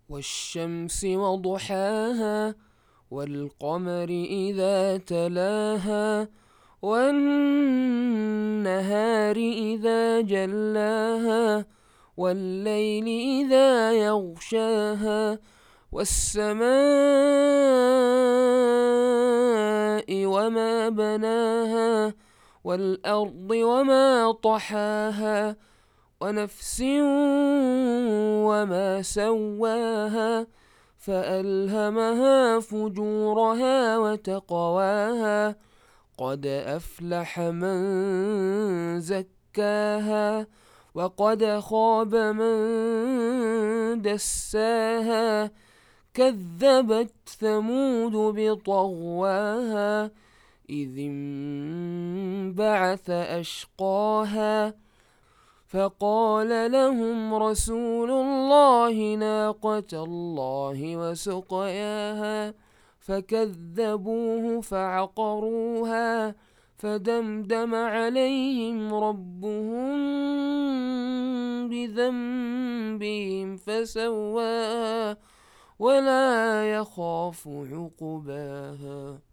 والشمس وضحاها والقمر إذا تلاها والنهار إذا جلاها والليل إذا يغشاها والسماء وما بناها والأرض وما طحاها ونفس وما سواها فألهمها فجورها وتقواها قد أفلح من زكاها وقد خاب من دساها كذبت ثمود بطغواها إذ انبعث أشقاها فقال لهم رسول الله ناقة الله وسقياها فكذبوه فعقروها فدمدم عليهم ربهم بذنبهم فسواها ولا يخاف عقباها.